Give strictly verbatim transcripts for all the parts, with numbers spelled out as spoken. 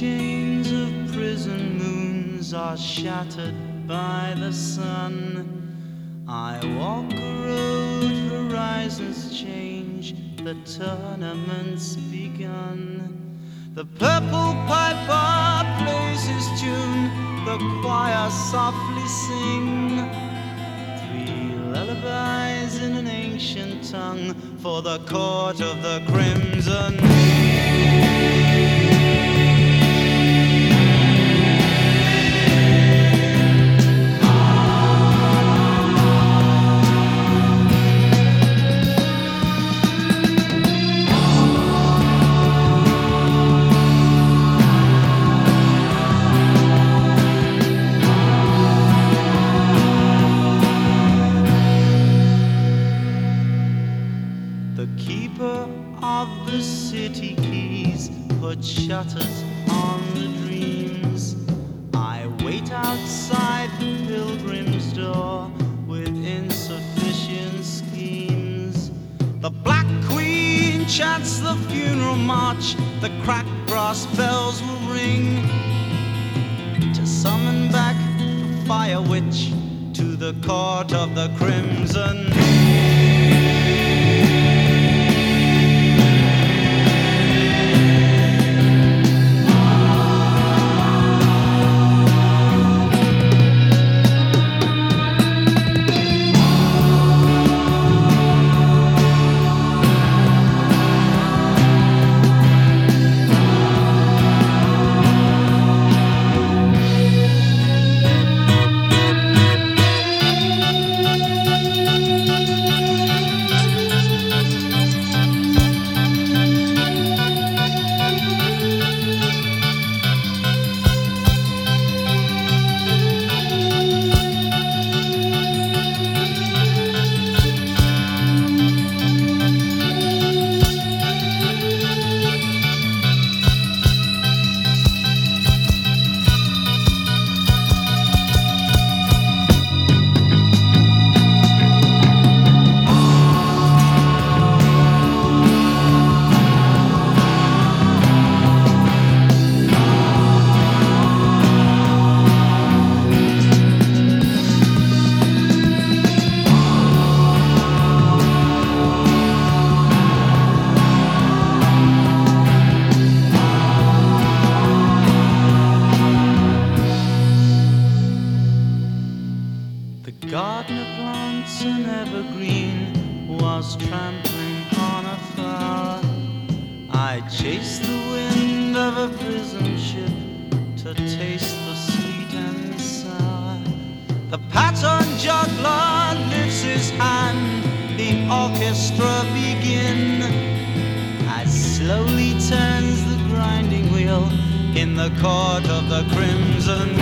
chains of prison moons are shattered by the sun. I walk a road, horizons change, the tournament's begun. The purple piper plays his tune, the choir softly sing. Three lullabies in an ancient tongue for the court of the crimson. Of the city keys put shutters on the dreams. I wait outside the pilgrim's door with insufficient schemes. The Black Queen chants the funeral march, the cracked brass bells will ring to summon back the fire witch to the court of the crimson. Gardener plants an evergreen was trampling on a flower. I chased the wind of a prison ship to taste the sweet and the sour. The pattern juggler lifts his hand, the orchestra begin, as slowly turns the grinding wheel in the court of the crimson.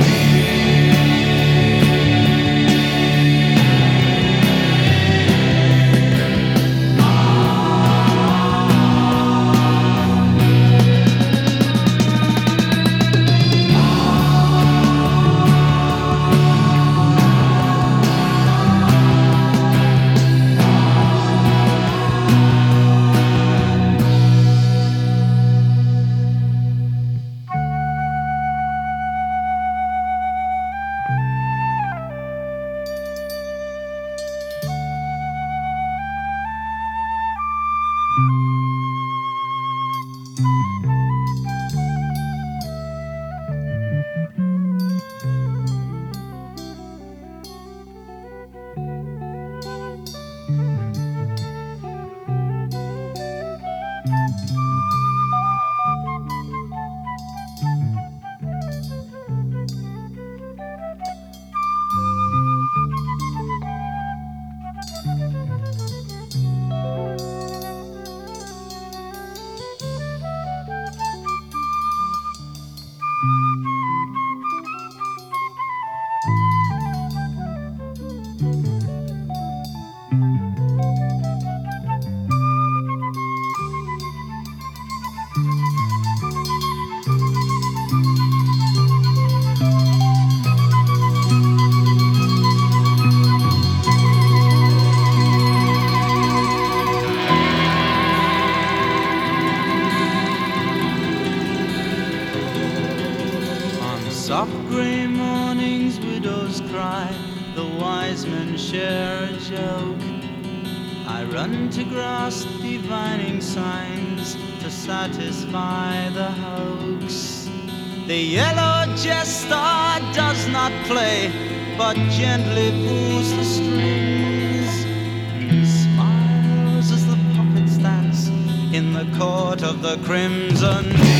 soft grey mornings widows cry, the wise men share a joke. I run to grasp divining signs to satisfy the hoax. The yellow jester does not play, but gently pulls the strings, and smiles as the puppets dance in the court of the Crimson.